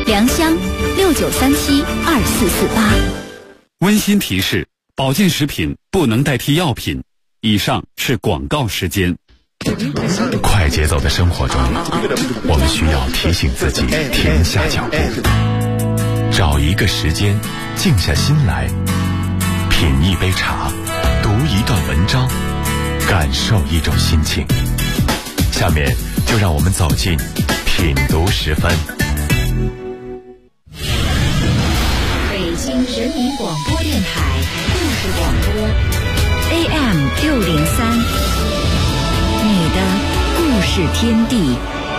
良乡69372448。 温馨提示：保健食品不能代替药品。以上是广告时间。 快节奏的生活中，我们需要提醒自己停下脚步，找一个时间静下心来，品一杯茶，读一段文章，感受一种心情。下面就让我们走进品读时分。 北京人民广播电台故事广播 AM603，你的故事天地。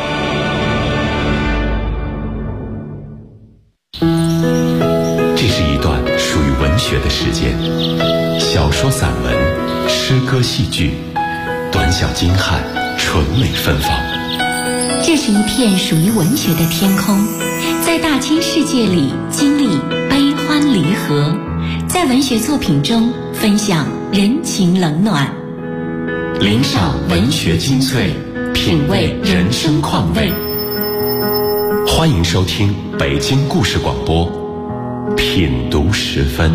这是一段属于文学的时间，小说、散文、诗歌、戏剧，短小精悍，纯美芬芳。 这是一片属于文学的天空，在大千世界里经历悲欢离合，在文学作品中分享人情冷暖， 聆赏文学精粹，品味人生况味。欢迎收听北京故事广播品读时分。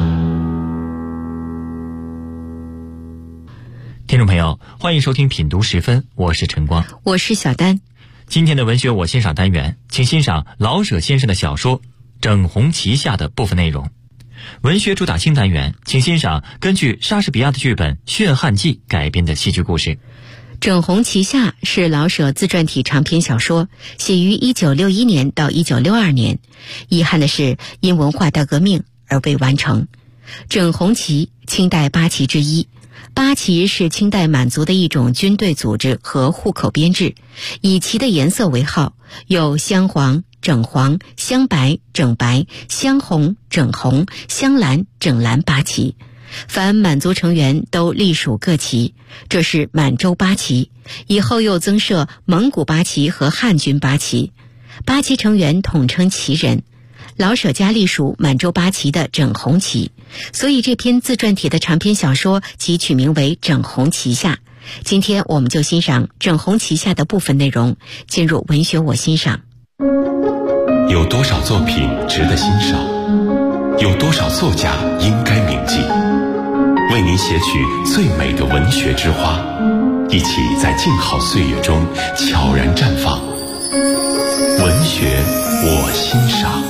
听众朋友，欢迎收听品读时分，我是陈光， 我是小丹。 今天的文学我欣赏单元，请欣赏老舍先生的小说《整红旗下》的部分内容。文学主打新单元，请欣赏根据莎士比亚的剧本《驯汉记》改编的戏剧故事。 整红旗下是老舍自传体长篇小说，写于1961年到1962年。遗憾的是，因文化大革命而未完成。整红旗，清代八旗之一。八旗是清代满族的一种军队组织和户口编制，以旗的颜色为号，有镶黄、整黄、镶白、整白、镶红、整红、镶蓝、整蓝八旗。凡满族成员都隶属各旗，这是满洲八旗。以后又增设蒙古八旗和汉军八旗，八旗成员统称旗人。老舍家隶属满洲八旗的整红旗，所以这篇自传体的长篇小说即取名为《整红旗下》。今天我们就欣赏《整红旗下》的部分内容，进入文学我欣赏。 有多少作品值得欣赏？有多少作家应该铭记？为您写取最美的文学之花，一起在静好岁月中悄然绽放。文学我欣赏。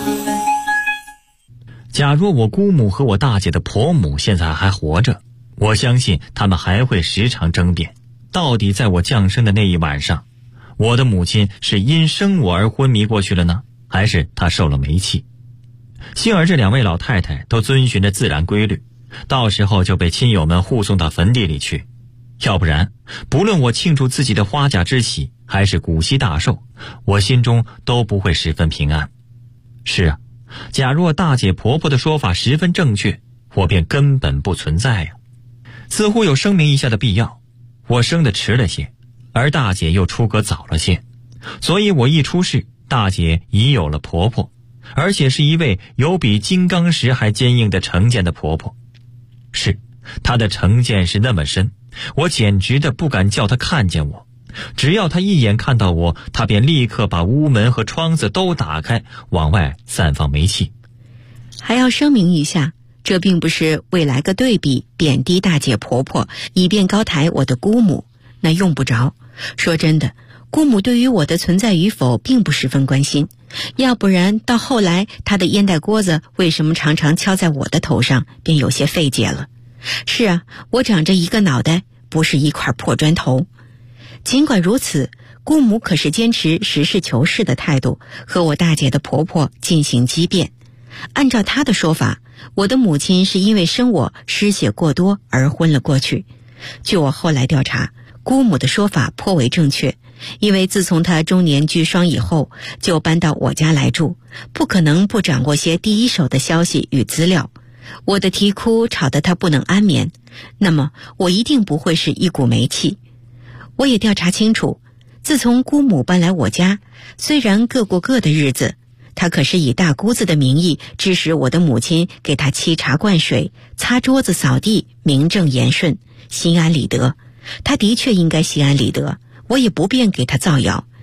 假若我姑母和我大姐的婆母现在还活着，我相信他们还会时常争辩，到底在我降生的那一晚上，我的母亲是因生我而昏迷过去了呢，还是她受了煤气？幸而这两位老太太都遵循着自然规律，到时候就被亲友们护送到坟地里去。要不然，不论我庆祝自己的花甲之喜，还是古稀大寿，我心中都不会十分平安。是啊，假若大姐婆婆的说法十分正确，我便根本不存在呀。似乎有声明一下的必要，我生得迟了些，而大姐又出阁早了些，所以我一出世，大姐已有了婆婆，而且是一位有比金刚石还坚硬的成见的婆婆。是，她的成见是那么深，我简直的不敢叫她看见我。只要她一眼看到我，她便立刻把屋门和窗子都打开，往外散放煤气。 还要声明一下，这并不是为来个对比贬低大姐婆婆，以便高抬我的姑母，那用不着。说真的，姑母对于我的存在与否并不十分关心，要不然到后来她的烟袋锅子为什么常常敲在我的头上，便有些费解了。是啊，我长着一个脑袋，不是一块破砖头。尽管如此，姑母可是坚持实事求是的态度，和我大姐的婆婆进行激辩。按照她的说法，我的母亲是因为生我失血过多而昏了过去。据我后来调查，姑母的说法颇为正确，因为自从她中年居孀以后，就搬到我家来住，不可能不掌握些第一手的消息与资料。我的啼哭吵得她不能安眠，那么我一定不会是一股煤气。我也调查清楚，自从姑母搬来我家，虽然各过各的日子，她可是以大姑子的名义指使我的母亲给她沏茶灌水、擦桌子扫地，名正言顺，心安理得。她的确应该心安理得，我也不便给她造谣，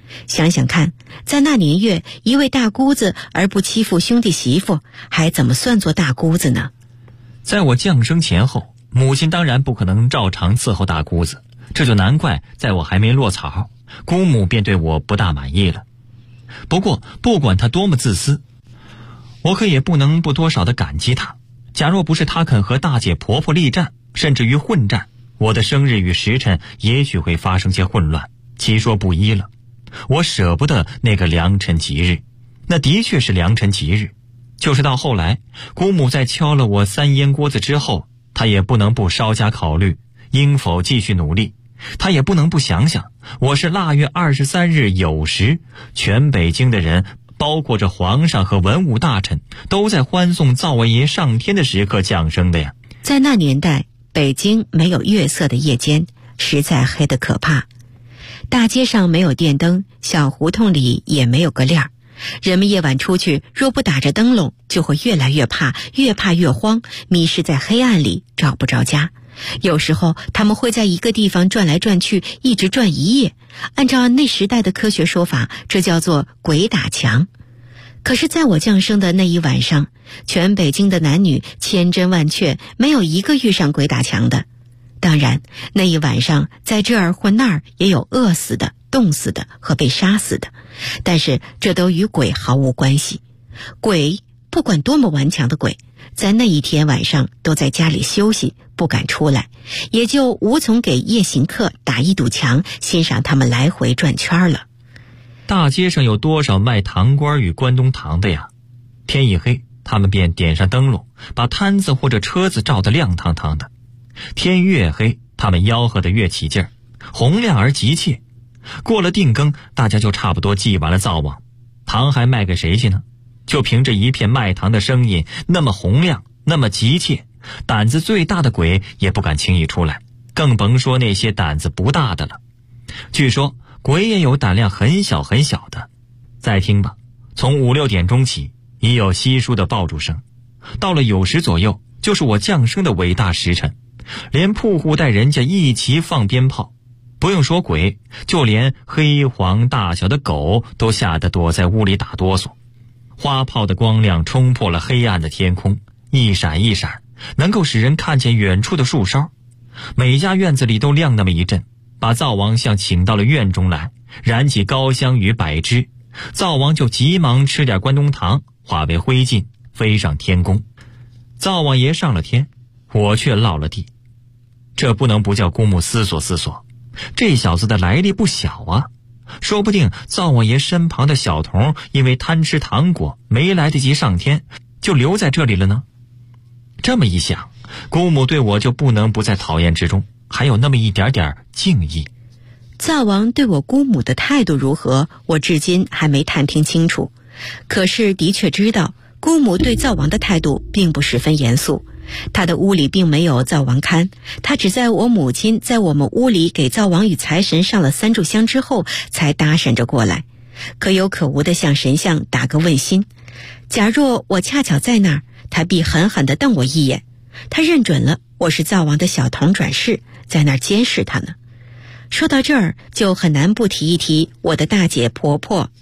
想想看，在那年月，一位大姑子而不欺负兄弟媳妇，还怎么算作大姑子呢？ 在我降生前后，母亲当然不可能照常伺候大姑子，这就难怪在我还没落草，姑母便对我不大满意了。不过不管她多么自私，我可也不能不多少的感激她。假若不是她肯和大姐婆婆力战，甚至于混战，我的生日与时辰也许会发生些混乱，其说不一了。我舍不得那个良辰吉日，那的确是良辰吉日。就是到后来，姑母在敲了我3烟锅子之后，她也不能不稍加考虑应否继续努力。她也不能不想想，我是腊月23日酉时，全北京的人，包括着皇上和文武大臣，都在欢送灶王爷上天的时刻降生的呀。 在那年代，北京没有月色的夜间，实在黑得可怕。大街上没有电灯，小胡同里也没有个亮儿。人们夜晚出去，若不打着灯笼，就会越来越怕，越怕越慌，迷失在黑暗里，找不着家。有时候他们会在一个地方转来转去，一直转一夜。按照那时代的科学说法，这叫做鬼打墙。可是在我降生的那一晚上，全北京的男女千真万确，没有一个遇上鬼打墙的。当然，那一晚上在这儿或那儿也有饿死的、冻死的和被杀死的，但是这都与鬼毫无关系。鬼，不管多么顽强的鬼，在那一天晚上都在家里休息，不敢出来，也就无从给夜行客打一堵墙，欣赏他们来回转圈了。 大街上有多少卖糖瓜与关东糖的呀？天一黑，他们便点上灯笼，把摊子或者车子照得亮堂堂的。天越黑，他们吆喝得越起劲儿，洪亮而急切。过了定更，大家就差不多祭完了灶王，糖还卖给谁去呢？就凭着一片卖糖的声音，那么洪亮，那么急切，胆子最大的鬼也不敢轻易出来，更甭说那些胆子不大的了。据说鬼也有胆量很小很小的。再听吧，从5、6点钟起，已有稀疏的爆竹声，到了酉时左右，就是我降生的伟大时辰，连铺户带人家一齐放鞭炮。不用说鬼，就连黑黄大小的狗都吓得躲在屋里打哆嗦。花炮的光亮冲破了黑暗的天空，一闪一闪，能够使人看见远处的树梢。每家院子里都亮那么一阵，把灶王像请到了院中来，燃起高香与柏枝，灶王就急忙吃点关东糖，化为灰烬，飞上天宫。灶王爷上了天，我却落了地。这不能不叫姑母思索思索，这小子的来历不小啊，说不定灶王爷身旁的小童因为贪吃糖果没来得及上天，就留在这里了呢。这么一想，姑母对我就不能不在讨厌之中，还有那么一点点敬意。 灶王对我姑母的态度如何，我至今还没探听清楚，可是的确知道姑母对灶王的态度并不十分严肃。他的屋里并没有灶王龛，他只在我母亲在我们屋里给灶王与财神上了3炷香之后才搭讪着过来，可有可无地向神像打个问心。假若我恰巧在那儿，他必狠狠地瞪我一眼，他认准了我是灶王的小童转世，在那儿监视他呢。说到这儿，就很难不提一提我的大姐婆婆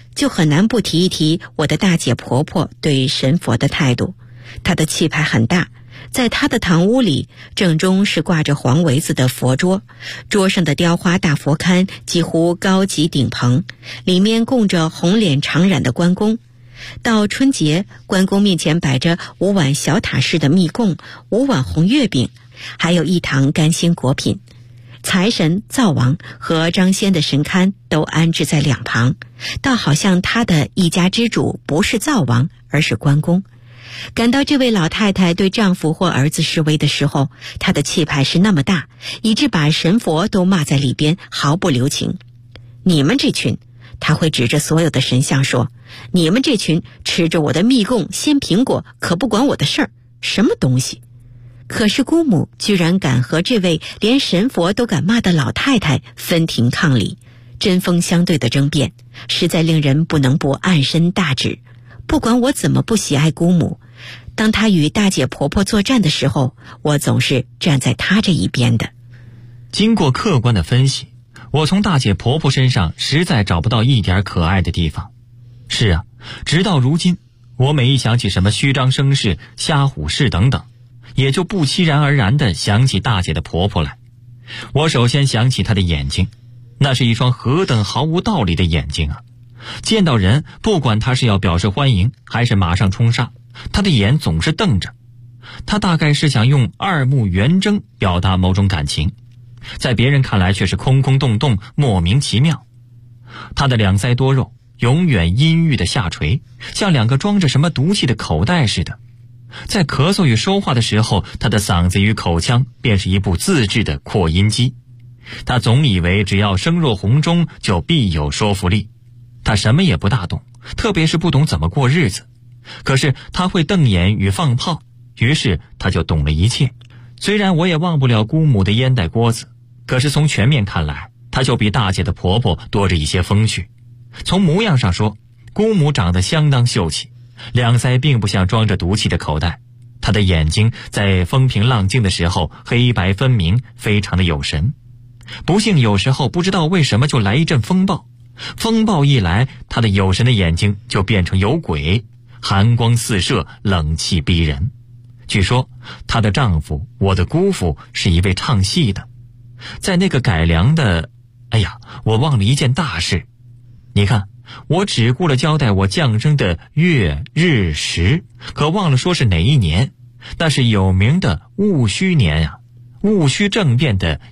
对神佛的态度。她的气派很大，在她的堂屋里，正中是挂着黄围子的佛桌，桌上的雕花大佛龛几乎高级顶棚，里面供着红脸长髯的关公。到春节，关公面前摆着5碗小塔式的蜜供，5碗红月饼，还有1堂干鲜果品。财神、灶王和张仙的神龛都安置在两旁，倒好像他的一家之主不是灶王，而是关公。感到这位老太太对丈夫或儿子示威的时候，她的气派是那么大，以致把神佛都骂在里边，毫不留情。你们这群，她会指着所有的神像说，你们这群吃着我的蜜供鲜苹果，可不管我的事儿，什么东西。可是姑母居然敢和这位连神佛都敢骂的老太太分庭抗礼，针锋相对的争辩，实在令人不能不暗生大指。不管我怎么不喜爱姑母，当她与大姐婆婆作战的时候，我总是站在她这一边的。 经过客观的分析， 我从大姐婆婆身上实在找不到一点可爱的地方。是啊，直到如今，我每一想起什么虚张声势、瞎唬事等等，也就不期然而然地想起大姐的婆婆来。我首先想起她的眼睛，那是一双何等毫无道理的眼睛啊！见到人，不管她是要表示欢迎还是马上冲杀，她的眼总是瞪着。她大概是想用二目圆睁表达某种感情，在别人看来却是空空洞洞，莫名其妙。她的两腮多肉永远阴郁的下垂，像两个装着什么毒气的口袋似的。在咳嗽与说话的时候，他的嗓子与口腔便是一部自制的扩音机。他总以为只要声若洪钟就必有说服力。他什么也不大懂，特别是不懂怎么过日子。可是他会瞪眼与放炮，于是他就懂了一切。虽然我也忘不了姑母的烟袋锅子，可是从全面看来，她就比大姐的婆婆多着一些风趣。从模样上说，姑母长得相当秀气，两腮并不像装着毒气的口袋，她的眼睛在风平浪静的时候黑白分明，非常的有神。不幸有时候不知道为什么就来一阵风暴，风暴一来，她的有神的眼睛就变成有鬼，寒光四射，冷气逼人。据说她的丈夫我的姑父是一位唱戏的，在那个改良的，我忘了一件大事。你看，我只顾了交代我降生的月日时，可忘了说是哪一年。那是有名的戊戌年啊，戊戌政变的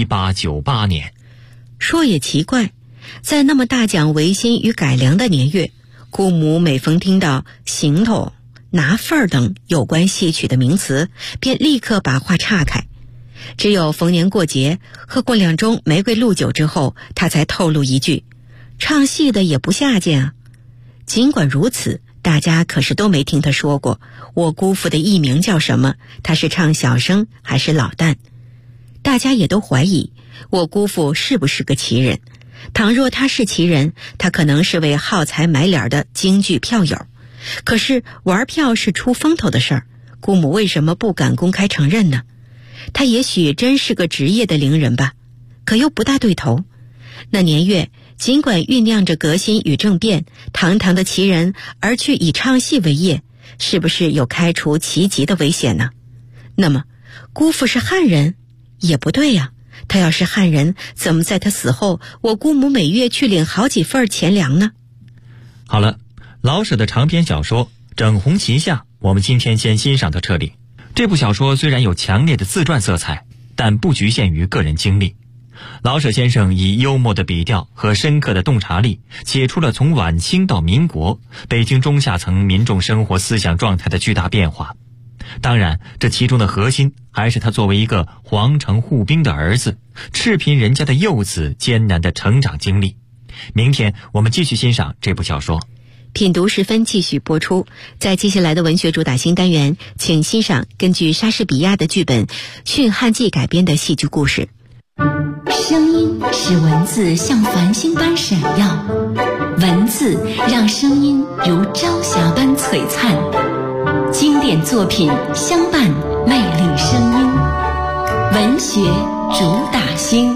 1898年。 说也奇怪，在那么大讲维新与改良的年月，姑母每逢听到行头、拿份儿等有关戏曲的名词，便立刻把话岔开。只有逢年过节喝过2盅玫瑰露酒之后，她才透露一句，唱戏的也不下贱啊。尽管如此，大家可是都没听他说过我姑父的艺名叫什么，他是唱小生还是老旦。大家也都怀疑我姑父是不是个奇人，倘若他是奇人，他可能是位耗财买脸的京剧票友。可是玩票是出风头的事儿，姑母为什么不敢公开承认呢？他也许真是个职业的伶人吧，可又不大对头。那年月尽管酝酿着革新与政变，堂堂的奇人而却以唱戏为业，是不是有开除旗籍的危险呢？那么姑父是汉人也不对呀，他要是汉人，怎么在他死后，我姑母每月去领好几份钱粮呢？ 好了，老舍的长篇小说《整红旗下》，我们今天先欣赏到这里。这部小说虽然有强烈的自传色彩，但不局限于个人经历。老舍先生以幽默的笔调和深刻的洞察力，写出了从晚清到民国北京中下层民众生活思想状态的巨大变化。当然，这其中的核心还是他作为一个皇城护兵的儿子，赤贫人家的幼子艰难的成长经历。明天我们继续欣赏这部小说。 品读时分继续播出。在接下来的文学主打新单元，请欣赏根据莎士比亚的剧本《驯汉记》改编的戏剧故事。 声音使文字像繁星般闪耀，文字让声音如朝霞般璀璨。经典作品相伴魅力声音，文学主打星。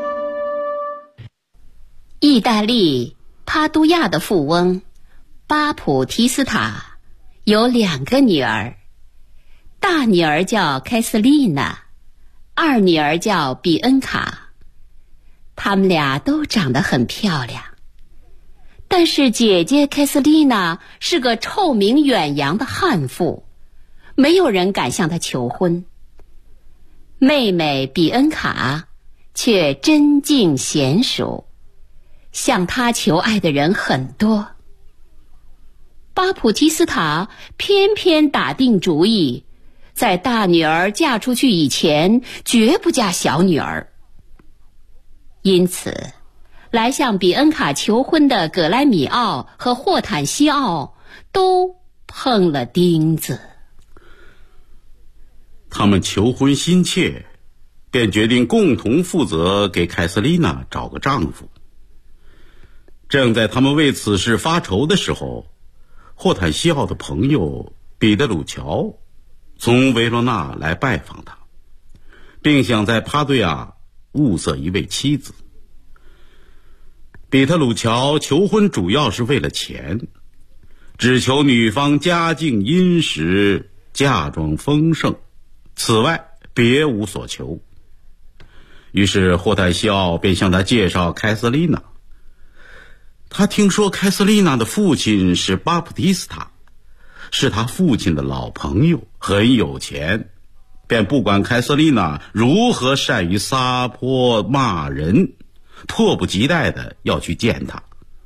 意大利帕杜亚的富翁巴普提斯塔有2个女儿，大女儿叫凯瑟丽娜，二女儿叫比恩卡。她们俩都长得很漂亮，但是姐姐凯瑟丽娜是个臭名远扬的悍妇，没有人敢向她求婚。妹妹比恩卡却真静娴熟，向她求爱的人很多。巴普提斯塔偏偏打定主意，在大女儿嫁出去以前，绝不嫁小女儿。因此，来向比恩卡求婚的葛莱米奥和霍坦西奥都碰了钉子。 他们求婚心切，便决定共同负责给凯瑟琳娜找个丈夫。正在他们为此事发愁的时候，霍坦西奥的朋友彼得鲁乔从维罗纳来拜访他，并想在帕对亚物色一位妻子。 比特鲁乔求婚主要是为了钱，只求女方家境殷实，嫁妆丰盛，此外别无所求。于是霍坦西奥便向他介绍凯瑟琳娜。他听说凯瑟琳娜的父亲是巴普蒂斯塔，是他父亲的老朋友，很有钱，便不管凯瑟琳娜如何善于撒泼骂人，迫不及待的要去见他。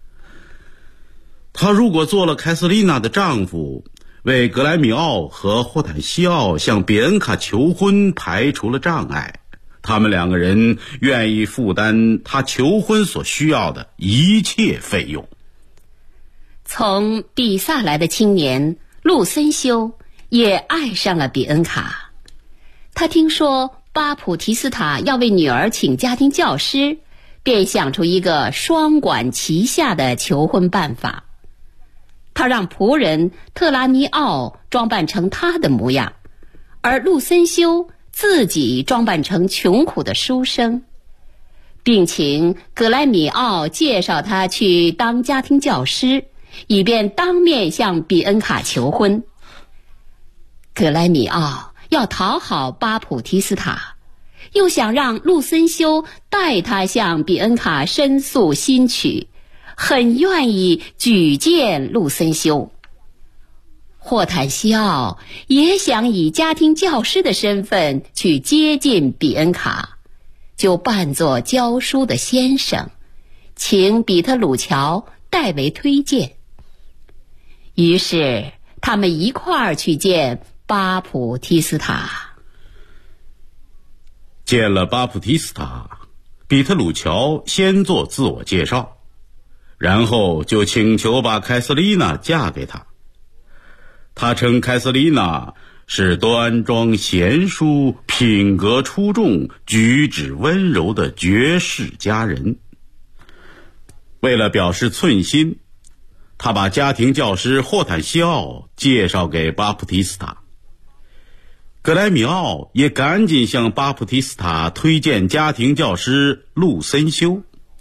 他如果做了凯瑟琳娜的丈夫，为格莱米奥和霍坦西奥向比恩卡求婚排除了障碍，他们两个人愿意负担他求婚所需要的一切费用。 从比萨来的青年路森修也爱上了比恩卡。他听说巴普提斯塔要为女儿请家庭教师，便想出一个双管齐下的求婚办法。他让仆人特拉尼奥装扮成他的模样，而路森修自己装扮成穷苦的书生，并请格莱米奥介绍他去当家庭教师，以便当面向比恩卡求婚。格莱米奥要讨好巴普提斯塔，又想让路森修代他向比恩卡申诉新曲，很愿意举荐路森修。霍坦西奥也想以家庭教师的身份去接近比恩卡，就扮作教书的先生，请比特鲁乔代为推荐。于是他们一块儿去见巴普提斯塔。 见了巴普提斯塔，比特鲁乔先做自我介绍，然后就请求把凯瑟琳娜嫁给他。他称凯瑟琳娜是端庄贤淑、品格出众、举止温柔的绝世佳人。为了表示寸心，他把家庭教师霍坦西奥介绍给巴普提斯塔。格莱米奥也赶紧向巴普提斯塔推荐家庭教师路森修。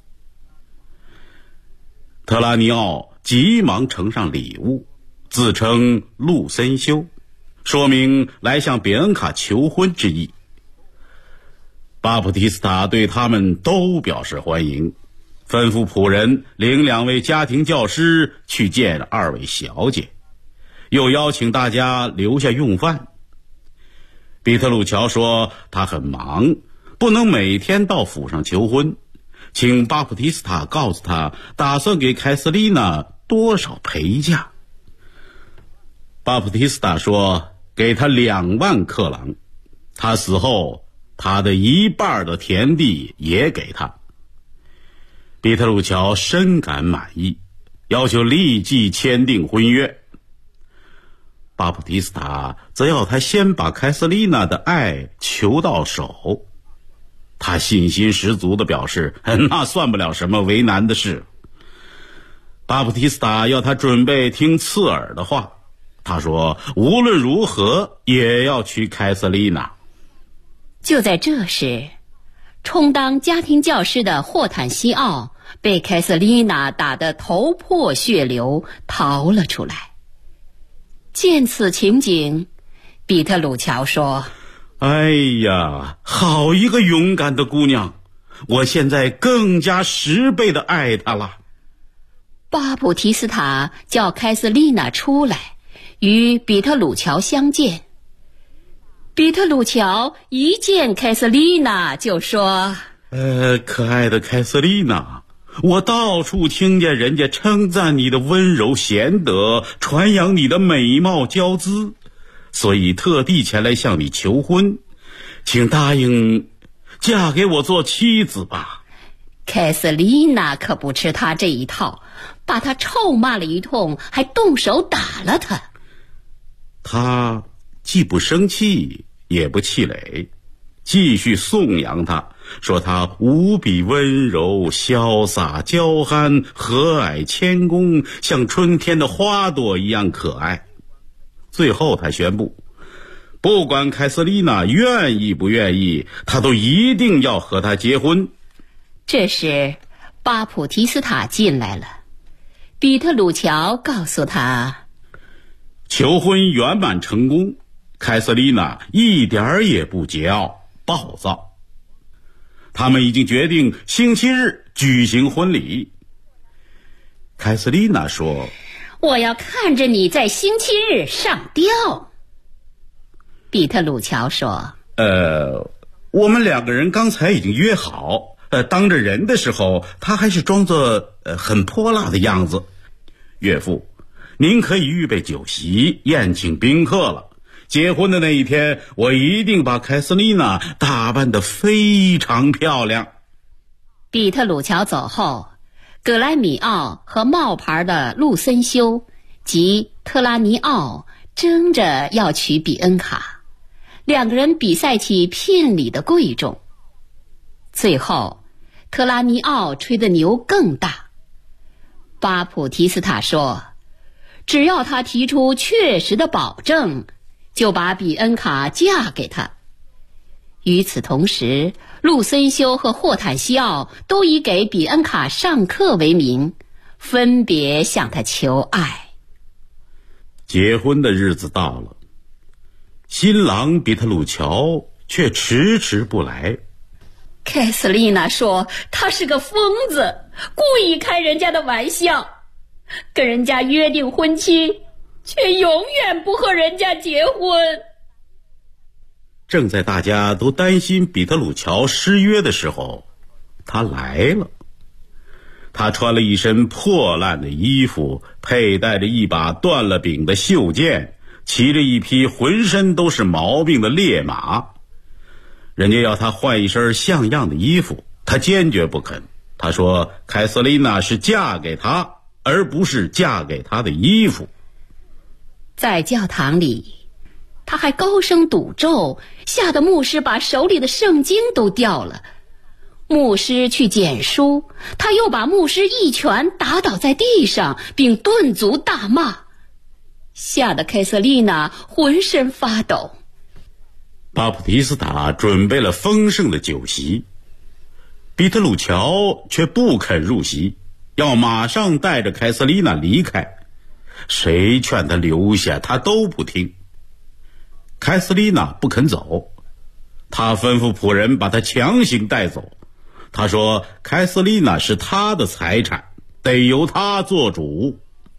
特拉尼奥急忙呈上礼物，自称路森修，说明来向比恩卡求婚之意。巴普提斯塔对他们都表示欢迎，吩咐仆人领2位家庭教师去见2位小姐，又邀请大家留下用饭。比特鲁乔说他很忙，不能每天到府上求婚，请巴普提斯塔告诉他打算给凯瑟琳娜多少陪嫁。巴普提斯塔说给他2万克朗，他死后他的一半的田地也给他。比特鲁乔深感满意，要求立即签订婚约。巴普提斯塔则要他先把凯瑟琳娜的爱求到手。他信心十足地表示那算不了什么为难的事。巴普提斯塔要他准备听刺耳的话，他说无论如何也要娶凯瑟琳娜。 就在这时，充当家庭教师的霍坦西奥被凯瑟琳娜打得头破血流，逃了出来。见此情景，比特鲁乔说： 哎呀，好一个勇敢的姑娘，我现在更加10倍的爱她了。 巴普提斯塔叫凯瑟琳娜出来，与比特鲁乔相见。比特鲁乔一见凯瑟琳娜就说： 可爱的凯瑟琳娜，我到处听见人家称赞你的温柔贤德，传扬你的美貌娇姿，所以特地前来向你求婚，请答应嫁给我做妻子吧。 凯瑟琳娜可不吃他这一套，把他臭骂了一通，还动手打了他。 他既不生气也不气馁，继续颂扬他，说他无比温柔潇洒娇憨，和蔼谦恭，像春天的花朵一样可爱。最后他宣布，不管凯瑟琳娜愿意不愿意，他都一定要和他结婚。 这时巴普提斯塔进来了，比特鲁乔告诉他， 求婚圆满成功，凯瑟琳娜一点儿也不桀骜暴躁。他们已经决定星期日举行婚礼。凯瑟琳娜说， 我要看着你在星期日上吊。比特鲁乔说， 我们两个人刚才已经约好，当着人的时候他还是装作很泼辣的样子。岳父，您可以预备酒席宴请宾客了。结婚的那一天，我一定把凯瑟琳娜打扮得非常漂亮。 比特鲁乔走后，葛莱米奥和冒牌的路森修及特拉尼奥争着要娶比恩卡，两个人比赛起聘礼的贵重。最后特拉尼奥吹的牛更大。巴普提斯塔说，只要他提出确实的保证，就把比恩卡嫁给他。与此同时，路森修和霍坦西奥都以给比恩卡上课为名，分别向他求爱。 结婚的日子到了，新郎比特鲁乔却迟迟不来。 凯瑟琳娜说他是个疯子，故意开人家的玩笑，跟人家约定婚期，却永远不和人家结婚。 正在大家都担心比特鲁乔失约的时候，他来了。他穿了一身破烂的衣服，佩戴着一把断了柄的袖剑，骑着一匹浑身都是毛病的烈马。人家要他换一身像样的衣服，他坚决不肯。他说凯瑟琳娜是嫁给他，而不是嫁给他的衣服。 在教堂里，他还高声赌咒，吓得牧师把手里的圣经都掉了。牧师去捡书，他又把牧师一拳打倒在地上，并顿足大骂，吓得凯瑟琳娜浑身发抖。 巴普提斯塔准备了丰盛的酒席，比特鲁乔却不肯入席，要马上带着凯瑟琳娜离开。谁劝他留下，他都不听。凯瑟琳娜不肯走，他吩咐仆人把她强行带走。他说凯瑟琳娜是他的财产，得由他做主。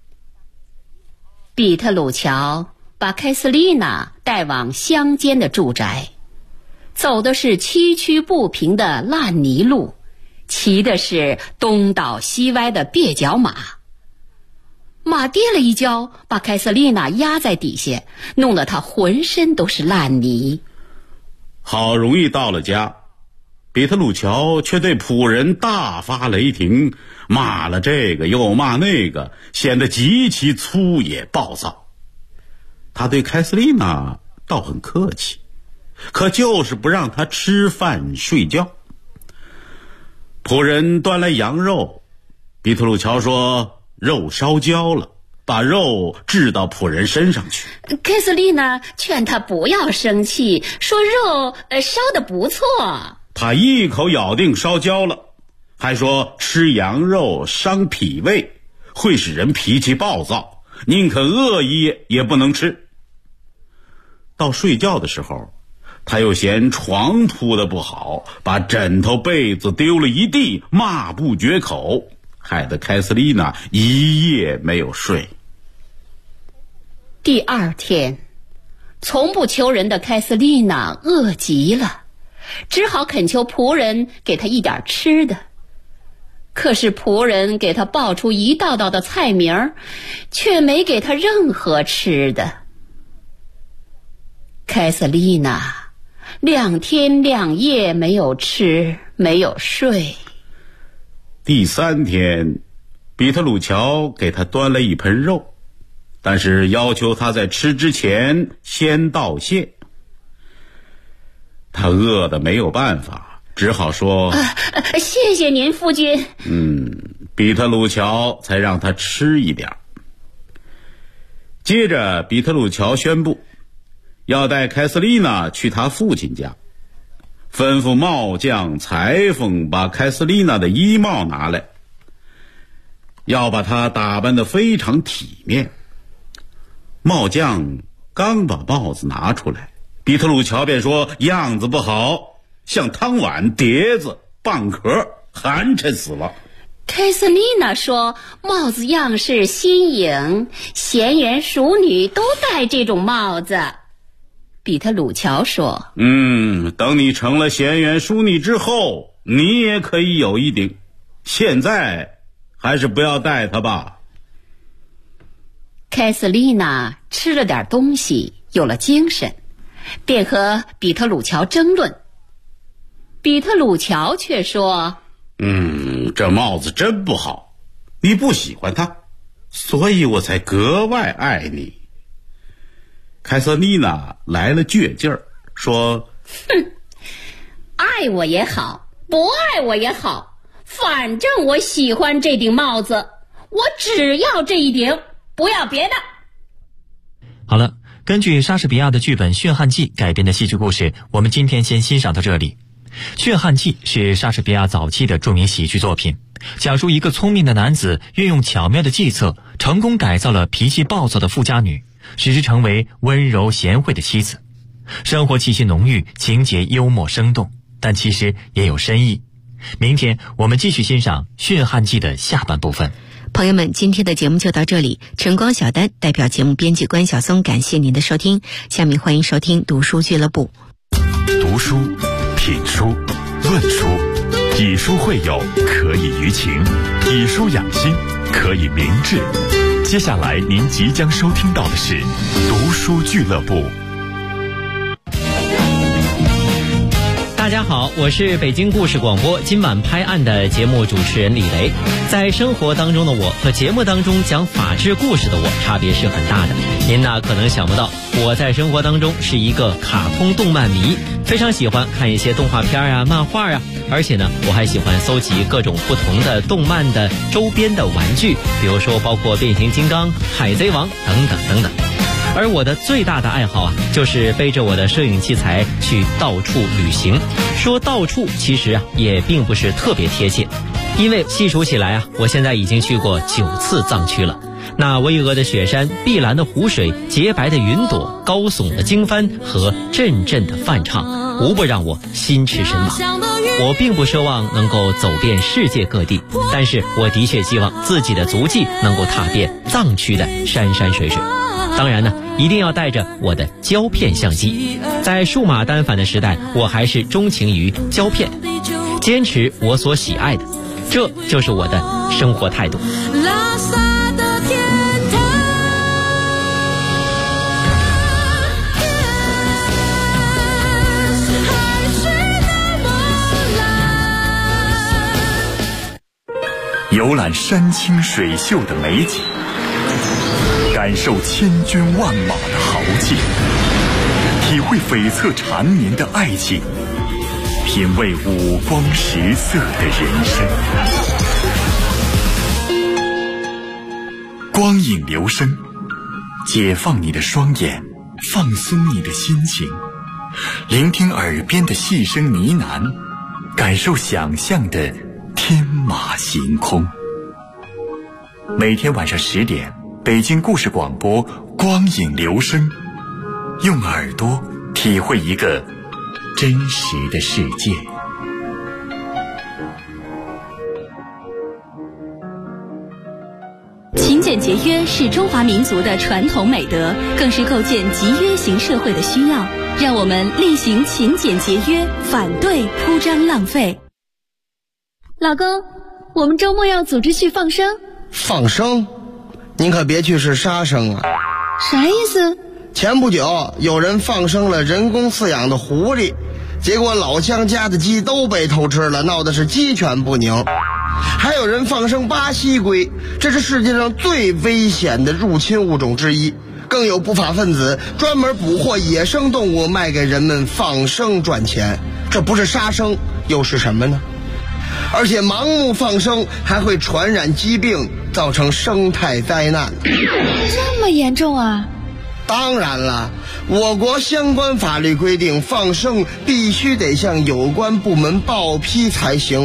比特鲁乔把凯瑟琳娜带往乡间的住宅，走的是崎岖不平的烂泥路，骑的是东倒西歪的蹩脚马。马跌了一跤，把凯瑟琳娜压在底下，弄得她浑身都是烂泥。 好容易到了家，比特鲁乔却对仆人大发雷霆，骂了这个又骂那个，显得极其粗野暴躁。他对凯瑟琳娜倒很客气，可就是不让她吃饭睡觉。仆人端来羊肉，比特鲁乔说肉烧焦了，把肉掷到仆人身上去。 凯瑟琳娜劝他不要生气，说肉烧得不错。 他一口咬定烧焦了，还说吃羊肉伤脾胃，会使人脾气暴躁，宁可饿一夜也不能吃。到睡觉的时候，他又嫌床铺得不好，把枕头被子丢了一地，骂不绝口，害得凯瑟琳娜一夜没有睡。 第二天，从不求人的凯瑟琳娜饿极了，只好恳求仆人给她一点吃的。可是仆人给她报出一道道的菜名，却没给她任何吃的。凯瑟琳娜2天2夜没有吃，没有睡。 第3天，比特鲁乔给他端了一盆肉，但是要求他在吃之前先道谢。他饿得没有办法，只好说谢谢您夫君。 比特鲁乔才让他吃一点。接着比特鲁乔宣布要带凯瑟琳娜去他父亲家，吩咐帽匠裁缝把凯瑟琳娜的衣帽拿来， 要把她打扮得非常体面。帽匠刚把帽子拿出来，比特鲁乔便说样子不好，像汤碗、碟子、蚌壳，寒碜死了。 凯瑟琳娜说帽子样式新颖，贤媛淑女都戴这种帽子。比特鲁乔说等你成了贤媛淑女之后，你也可以有一顶，现在还是不要戴它吧。 凯瑟琳娜吃了点东西，有了精神，便和比特鲁乔争论。比特鲁乔却说这帽子真不好，你不喜欢它，所以我才格外爱你。凯瑟琳娜来了倔劲儿，说爱我也好，不爱我也好，反正我喜欢这顶帽子，我只要这一顶，不要别的。 好了，根据莎士比亚的剧本《驯悍记》改编的戏剧故事，我们今天先欣赏到这里。《驯悍记》是莎士比亚早期的著名喜剧作品，讲述一个聪明的男子运用巧妙的计策，成功改造了脾气暴躁的富家女，使之成为温柔贤惠的妻子。生活气息浓郁，情节幽默生动，但其实也有深意。明天我们继续欣赏《驯悍记》的下半部分。 朋友们，今天的节目就到这里。晨光小丹代表节目编辑关晓松，感谢您的收听。下面欢迎收听读书俱乐部。 读书、品书、论书，以书会友，可以娱情；以书养心，可以明志。接下来您即将收听到的是读书俱乐部。 大家好，我是北京故事广播今晚拍案的节目主持人李雷。在生活当中的我和节目当中讲法治故事的我差别是很大的。您呢可能想不到，我在生活当中是一个卡通动漫迷，非常喜欢看一些动画片啊、漫画啊，而且呢我还喜欢搜集各种不同的动漫的周边的玩具，比如说包括变形金刚、海贼王等等等等。而我的最大的爱好就是背着我的摄影器材去到处旅行。说到处其实也并不是特别贴切，因为细数起来我现在已经去过9次藏区了。那巍峨的雪山、碧蓝的湖水、洁白的云朵、高耸的经幡和阵阵的梵唱，无不让我心驰神往。我并不奢望能够走遍世界各地，但是我的确希望自己的足迹能够踏遍藏区的山山水水。当然呢，一定要带着我的胶片相机。在数码单反的时代，我还是钟情于胶片，坚持我所喜爱的，这就是我的生活态度。 游览山清水秀的美景，感受千军万马的豪气，体会悱恻缠绵的爱情，品味五光十色的人生。光影留声，解放你的双眼，放松你的心情，聆听耳边的细声呢喃，感受想象的天马行空。每天晚上10点，北京故事广播光影留声，用耳朵体会一个真实的世界。 勤俭节约是中华民族的传统美德，更是构建集约型社会的需要。让我们厉行勤俭节约，反对铺张浪费。 老公，我们周末要组织去放生。 放生？您可别去是杀生啊！ 啥意思？ 前不久有人放生了人工饲养的狐狸，结果老乡家的鸡都被偷吃了，闹得是鸡犬不宁。还有人放生巴西龟，这是世界上最危险的入侵物种之一。更有不法分子专门捕获野生动物卖给人们放生赚钱，这不是杀生又是什么呢？而且盲目放生还会传染疾病，造成生态灾难。 这么严重啊？ 当然了，我国相关法律规定，放生必须得向有关部门报批才行。